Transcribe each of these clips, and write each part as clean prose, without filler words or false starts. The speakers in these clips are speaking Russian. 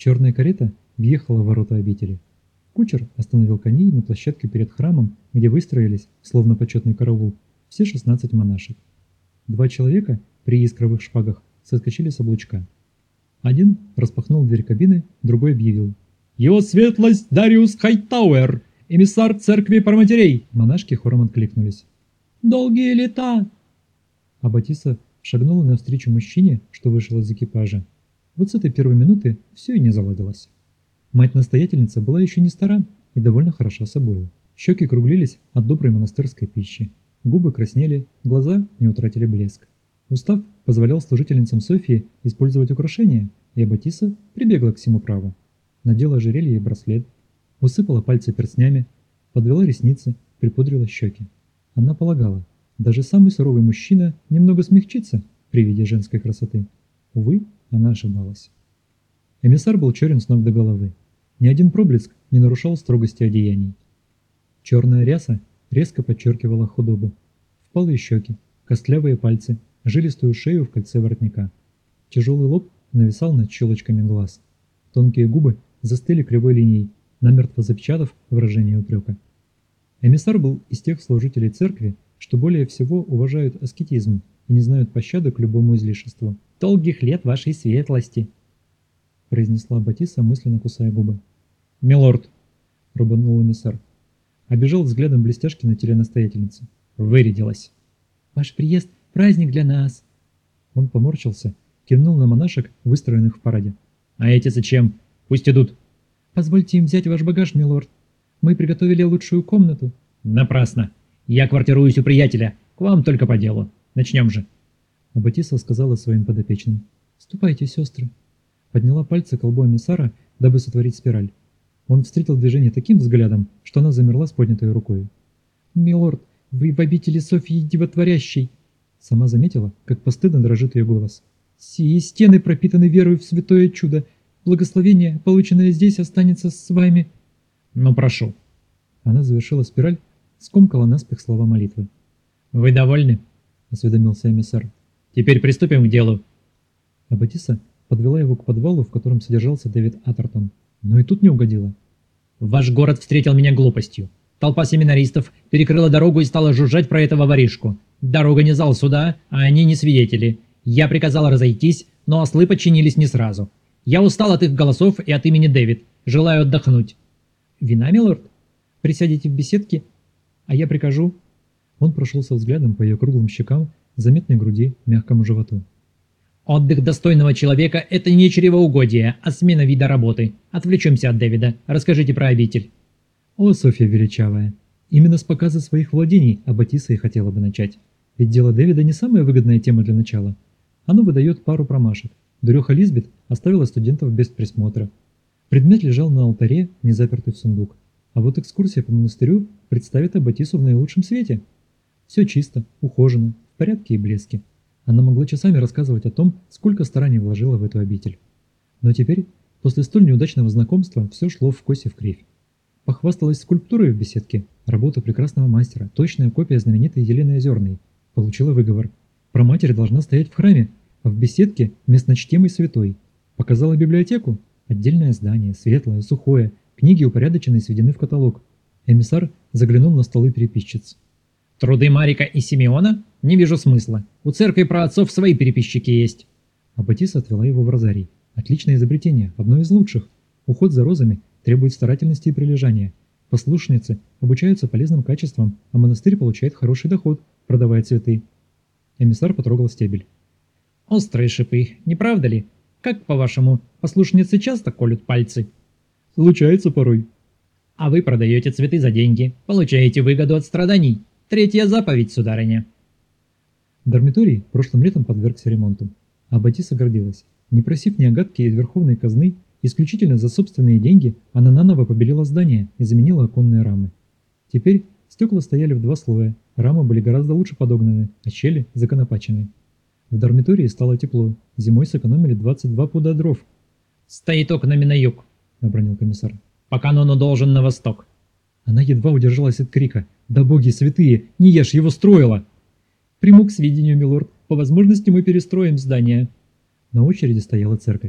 Черная карета въехала в ворота обители. Кучер остановил коней на площадке перед храмом, где выстроились, словно почетный караул, все 16 монашек. Два человека при искровых шпагах соскочили с облучка. Один распахнул дверь кабины, другой объявил: «Его светлость Дариус Хайтауэр, эмиссар церкви Проматерей!» Монашки хором откликнулись: «Долгие лета!» Аббатиса шагнула навстречу мужчине, что вышел из экипажа. Вот с этой первой минуты все и не заладилось. Мать-настоятельница была еще не стара и довольно хороша собою. Щеки круглились от доброй монастырской пищи. Губы краснели, глаза не утратили блеск. Устав позволял служительницам Софии использовать украшения, и Аббатиса прибегла к всему праву. Надела ожерелье и браслет, усыпала пальцы перстнями, подвела ресницы, припудрила щеки. Она полагала, даже самый суровый мужчина немного смягчится при виде женской красоты. Увы, она ошибалась. Эмиссар был черен с ног до головы. Ни один проблеск не нарушал строгости одеяний. Черная ряса резко подчеркивала худобу. Впалые щеки, костлявые пальцы, жилистую шею в кольце воротника. Тяжелый лоб нависал над щелочками глаз. Тонкие губы застыли кривой линией, намертво запечатав выражение упрека. Эмиссар был из тех служителей церкви, что более всего уважают аскетизм и не знают пощады к любому излишеству. «Долгих лет вашей светлости!» — произнесла Аббатиса, мысленно кусая губы. «Милорд!» — рубанул эмиссар. Обежал взглядом блестяшки на теле настоятельницы. «Вырядилась!» «Ваш приезд — праздник для нас!» Он поморщился, кивнул на монашек, выстроенных в параде. «А эти зачем? Пусть идут!» «Позвольте им взять ваш багаж, милорд. Мы приготовили лучшую комнату». «Напрасно! Я квартируюсь у приятеля. К вам только по делу. Начнем же!» Аббатиса сказала своим подопечным: «Ступайте, сестры». Подняла пальцы к колбу эмиссара, дабы сотворить спираль. Он встретил движение таким взглядом, что она замерла с поднятой рукой. «Милорд, вы в обители Софьи Дивотворящей!» Сама заметила, как постыдно дрожит ее голос. «Сии стены пропитаны верой в святое чудо. Благословение, полученное здесь, останется с вами». «Ну, прошу». Она завершила спираль, скомкала наспех слова молитвы. «Вы довольны?» — осведомился эмиссар. «Теперь приступим к делу». Аббатиса подвела его к подвалу, в котором содержался Дэвид Атертон. Но и тут не угодила. «Ваш город встретил меня глупостью. Толпа семинаристов перекрыла дорогу и стала жужжать про этого воришку. Дорога не зал суда, а они не свидетели. Я приказал разойтись, но ослы подчинились не сразу. Я устал от их голосов и от имени Дэвид. Желаю отдохнуть». «Вина, милорд? Присядете в беседке, а я прикажу». Он прошелся взглядом по ее круглым щекам, заметной груди, мягкому животу. «Отдых достойного человека – это не чревоугодие, а смена вида работы. Отвлечемся от Дэвида. Расскажите про обитель». «О, Софья величавая! Именно с показа своих владений Аббатиса и хотела бы начать. Ведь дело Дэвида не самая выгодная тема для начала. Оно выдает пару промашек. Дуреха Лизбет оставила студентов без присмотра. Предмет лежал на алтаре, не запертый в сундук. А вот экскурсия по монастырю представит Аббатису в наилучшем свете. Все чисто, ухожено, в порядке и блеске. Она могла часами рассказывать о том, сколько стараний вложила в эту обитель. Но теперь, после столь неудачного знакомства, все шло в кость и в кривь. Похвасталась скульптурой в беседке, работа прекрасного мастера, точная копия знаменитой Елены Озерной. Получила выговор. Проматерь должна стоять в храме, а в беседке местно чтимой святой. Показала библиотеку. Отдельное здание, светлое, сухое, книги упорядочены и сведены в каталог. Эмиссар заглянул на столы переписчиц. «Труды Марика и Симеона? Не вижу смысла. У церкви праотцов свои переписчики есть». Аббатиса отвела его в розарий. Отличное изобретение, одно из лучших. Уход за розами требует старательности и прилежания. Послушницы обучаются полезным качествам, а монастырь получает хороший доход, продавая цветы. Эмиссар потрогал стебель. «Острые шипы, не правда ли? Как, по-вашему, послушницы часто колют пальцы?» «Случается порой». «А вы продаете цветы за деньги, получаете выгоду от страданий. Третья заповедь, сударыня». Дармиторий прошлым летом подвергся ремонту. Аббатиса гордилась. Не просив ни агатки из верховной казны, исключительно за собственные деньги, она наново побелила здание и заменила оконные рамы. Теперь стекла стояли в 2 слоя, рамы были гораздо лучше подогнаны, а щели законопачены. В дармитории стало тепло, зимой сэкономили 22 пуда дров. «Стоит окнами на юг», — обронил комиссар. «По канону должен на восток». Она едва удержалась от крика: «Да боги святые, не ешь, его строила!» «Приму к сведению, милорд, по возможности мы перестроим здание». На очереди стояла церковь.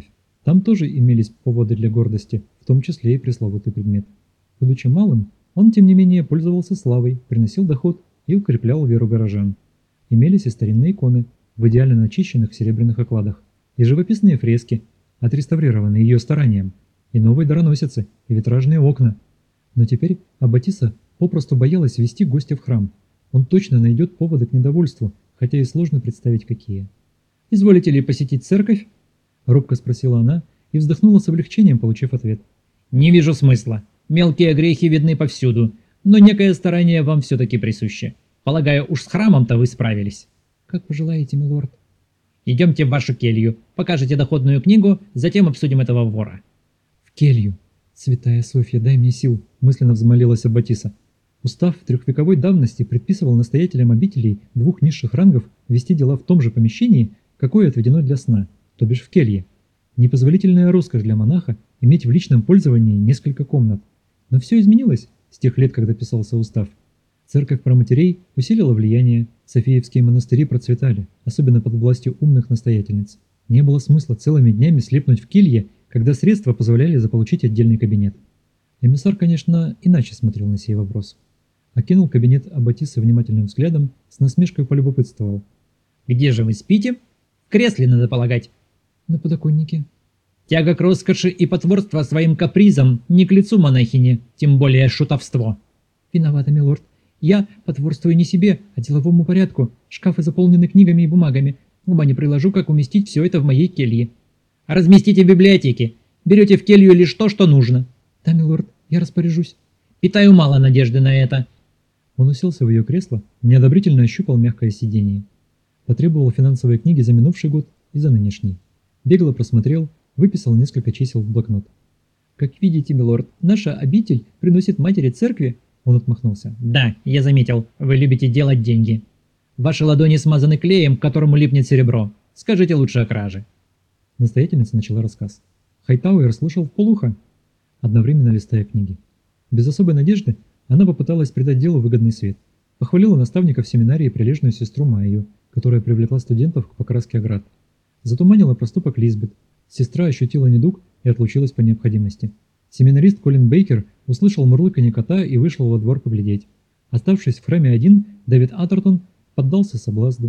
Там тоже имелись поводы для гордости, в том числе и пресловутый предмет. Будучи малым, он тем не менее пользовался славой, приносил доход и укреплял веру горожан. Имелись и старинные иконы в идеально начищенных серебряных окладах, и живописные фрески, отреставрированные ее старанием, и новые дароносицы, и витражные окна. Но теперь Аббатиса попросту боялась вести гостя в храм. Он точно найдет поводы к недовольству, хотя и сложно представить какие. «Изволите ли посетить церковь?» — робко спросила она и вздохнула с облегчением, получив ответ. «Не вижу смысла. Мелкие грехи видны повсюду, но некое старание вам все-таки присуще. Полагаю, уж с храмом-то вы справились». «Как пожелаете, милорд». «Идемте в вашу келью, покажете доходную книгу, затем обсудим этого вора». «В келью. Святая Софья, дай мне сил», — мысленно взмолилась Аббатиса. Устав трехвековой давности предписывал настоятелям обителей двух низших рангов вести дела в том же помещении, какое отведено для сна, то бишь в келье. Непозволительная роскошь для монаха иметь в личном пользовании несколько комнат. Но все изменилось с тех лет, когда писался устав. Церковь проматерей усилила влияние, Софиевские монастыри процветали, особенно под властью умных настоятельниц. Не было смысла целыми днями слепнуть в келье, когда средства позволяли заполучить отдельный кабинет. Эмиссар, конечно, иначе смотрел на сей вопрос. Окинул кабинет Аббатисы внимательным взглядом, с насмешкой полюбопытствовал. «Где же вы спите?» «В кресле, надо полагать». «На подоконнике». «Тяга к роскоши и потворство своим капризам не к лицу монахини, тем более шутовство». «Виновата, милорд. Я потворствую не себе, а деловому порядку. Шкафы заполнены книгами и бумагами. Ума не приложу, как уместить все это в моей келье». «Разместите в библиотеке. Берете в келью лишь то, что нужно». «Да, милорд, я распоряжусь». «Питаю мало надежды на это». Он уселся в ее кресло, неодобрительно ощупал мягкое сиденье. Потребовал финансовые книги за минувший год и за нынешний. Бегло просмотрел, выписал несколько чисел в блокнот. «Как видите, милорд, наша обитель приносит матери церкви...» Он отмахнулся. «Да, я заметил, вы любите делать деньги. Ваши ладони смазаны клеем, к которому липнет серебро. Скажите лучше о краже». Настоятельница начала рассказ. Хайтауэр слушал вполуха, одновременно листая книги. Без особой надежды она попыталась придать делу выгодный свет. Похвалила наставника в семинарии прилежную сестру Майю, которая привлекла студентов к покраске оград. Затуманила проступок Лизбет. Сестра ощутила недуг и отлучилась по необходимости. Семинарист Колин Бейкер услышал мурлыканье кота и вышел во двор поглядеть. Оставшись в храме один, Дэвид Атертон поддался соблазну.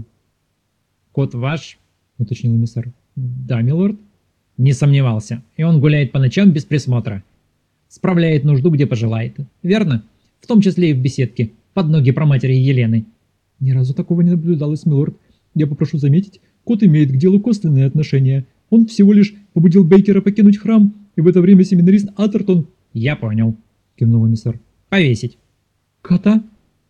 «Кот ваш?» — уточнил эмиссар. «Да, милорд». «Не сомневался. И он гуляет по ночам без присмотра. Справляет нужду, где пожелает. Верно? В том числе и в беседке, под ноги праматери Елены». «Ни разу такого не наблюдалось, милорд. Я попрошу заметить, кот имеет к делу косвенные отношения. Он всего лишь побудил Бейкера покинуть храм, и в это время семинарист Атертон...» «Я понял», — кивнул эмиссар. «Повесить». «Кота?»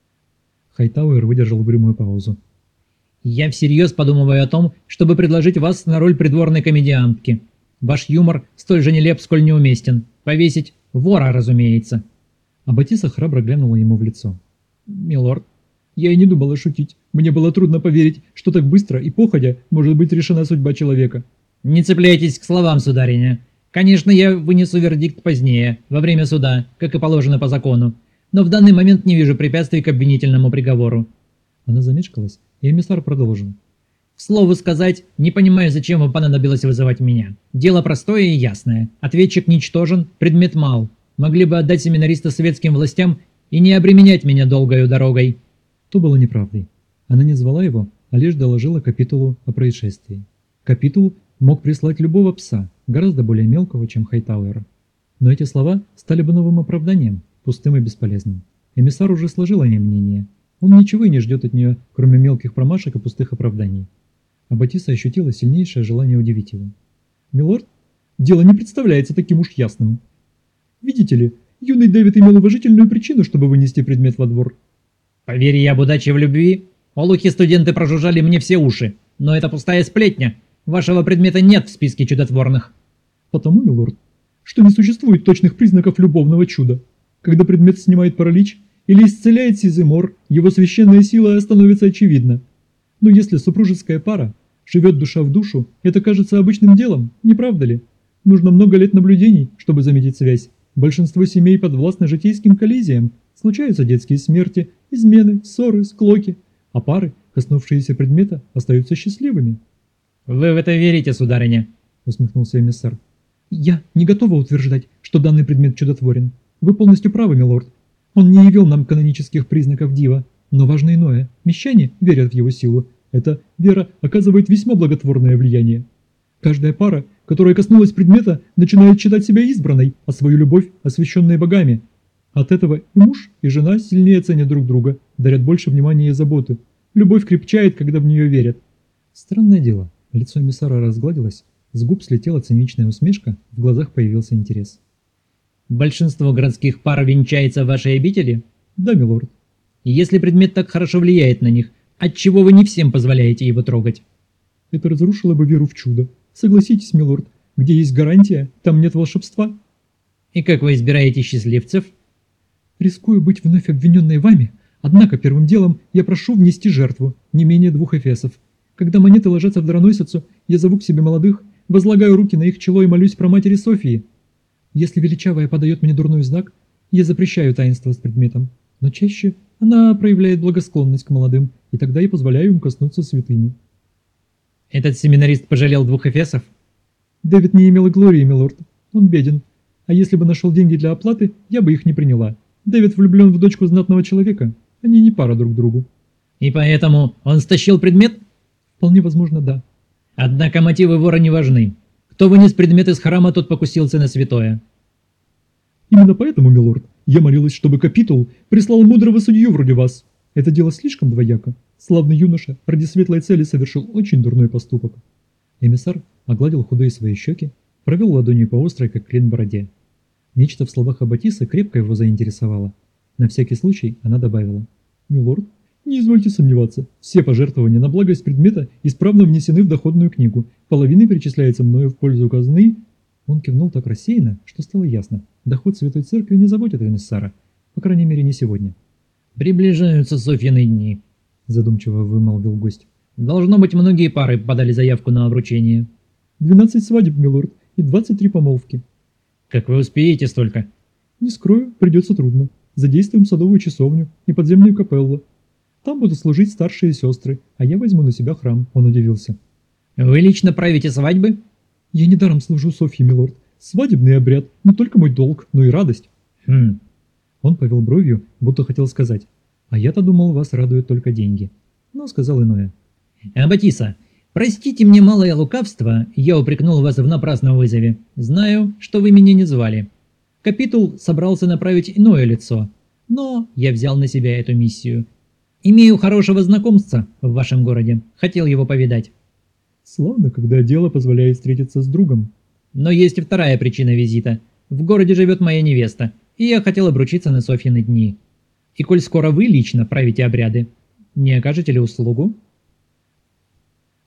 Хайтауэр выдержал угрюмую паузу. «Я всерьез подумываю о том, чтобы предложить вас на роль придворной комедиантки. Ваш юмор столь же нелеп, сколь неуместен. Повесить вора, разумеется». Аббатиса храбро глянула ему в лицо. «Милорд, я и не думала шутить. Мне было трудно поверить, что так быстро и походя может быть решена судьба человека». «Не цепляйтесь к словам, сударыня. Конечно, я вынесу вердикт позднее, во время суда, как и положено по закону. Но в данный момент не вижу препятствий к обвинительному приговору». Она замешкалась, и эмиссар продолжил. «К слову сказать, не понимаю, зачем вам понадобилось вызывать меня. Дело простое и ясное. Ответчик ничтожен, предмет мал. Могли бы отдать семинариста советским властям и не обременять меня долгою дорогой». То было неправдой. Она не звала его, а лишь доложила капитулу о происшествии. Капитул мог прислать любого пса, гораздо более мелкого, чем Хайтауэра. Но эти слова стали бы новым оправданием, пустым и бесполезным. Эмиссар уже сложил о ней мнение. Он ничего и не ждет от нее, кроме мелких промашек и пустых оправданий. Аббатиса ощутила сильнейшее желание удивить его. «Милорд, дело не представляется таким уж ясным. Видите ли, юный Дэвид имел уважительную причину, чтобы вынести предмет во двор». «Поверь я об удаче в любви. Олухи студенты прожужжали мне все уши. Но это пустая сплетня. Вашего предмета нет в списке чудотворных». «Потому, милорд, что не существует точных признаков любовного чуда. Когда предмет снимает паралич или исцеляет сизый мор, его священная сила становится очевидна. Но если супружеская пара живет душа в душу, это кажется обычным делом, не правда ли? Нужно много лет наблюдений, чтобы заметить связь. Большинство семей подвластны житейским коллизиям, случаются детские смерти, измены, ссоры, склоки, а пары, коснувшиеся предмета, остаются счастливыми». «Вы в это верите, сударыня?» — усмехнулся эмиссар. Я не готова утверждать, что данный предмет чудотворен. Вы полностью правы, милорд. Он не явил нам канонических признаков дива, но важно иное. Мещане верят в его силу. Эта вера оказывает весьма благотворное влияние. Каждая пара, которая коснулась предмета, начинает считать себя избранной, а свою любовь освященной богами. От этого и муж, и жена сильнее ценят друг друга, дарят больше внимания и заботы. Любовь крепчает, когда в нее верят. Странное дело, лицо эмиссара разгладилось, с губ слетела циничная усмешка, в глазах появился интерес. Большинство городских пар венчается в вашей обители? Да, милорд. Если предмет так хорошо влияет на них, отчего вы не всем позволяете его трогать? Это разрушило бы веру в чудо. Согласитесь, милорд, где есть гарантия, там нет волшебства. И как вы избираете счастливцев? Рискую быть вновь обвиненной вами, однако первым делом я прошу внести жертву, не менее 2 эфесов. Когда монеты ложатся в дароносицу, я зову к себе молодых, возлагаю руки на их чело и молюсь про матери Софии. Если величавая подает мне дурной знак, я запрещаю таинство с предметом, но чаще она проявляет благосклонность к молодым, и тогда я позволяю им коснуться святыни. Этот семинарист пожалел 2 эфесов? Дэвид не имел и глории, милорд. Он беден. А если бы нашел деньги для оплаты, я бы их не приняла. Дэвид влюблен в дочку знатного человека. Они не пара друг другу. И поэтому он стащил предмет? Вполне возможно, да. Однако мотивы вора не важны. Кто вынес предмет из храма, тот покусился на святое. Именно поэтому, милорд, я молилась, чтобы капитул прислал мудрого судью вроде вас. Это дело слишком двояко. Славный юноша ради светлой цели совершил очень дурной поступок. Эмиссар огладил худые свои щеки, провел ладонью по острой, как клин, бороде. Нечто в словах Аббатисы крепко его заинтересовало. На всякий случай она добавила: «Милорд, не извольте сомневаться, все пожертвования на благость предмета исправно внесены в доходную книгу, половина перечисляется мною в пользу казны». Он кивнул так рассеянно, что стало ясно. Доход Святой Церкви не заботит эмиссара, по крайней мере не сегодня. «Приближаются Софьины дни», — задумчиво вымолвил гость. «Должно быть, многие пары подали заявку на обручение». 12 свадеб, милорд, и 23 помолвки. «Как вы успеете столько?» Не скрою, придется трудно. Задействуем садовую часовню и подземную капеллу. Там будут служить старшие сестры, а я возьму на себя храм», — он удивился. «Вы лично правите свадьбы?» «Я недаром служу Софье, милорд. Свадебный обряд — не только мой долг, но и радость». «Хм». Он повел бровью, будто хотел сказать: «А я-то думал, вас радуют только деньги». Но сказал иное. «Аббатиса, простите мне малое лукавство, я упрекнул вас в напрасном вызове. Знаю, что вы меня не звали. Капитул собрался направить иное лицо, но я взял на себя эту миссию. Имею хорошего знакомца в вашем городе, хотел его повидать». «Славно, когда дело позволяет встретиться с другом». «Но есть и вторая причина визита. В городе живет моя невеста, и я хотел обручиться на Софьины дни. И коль скоро вы лично правите обряды, не окажете ли услугу?»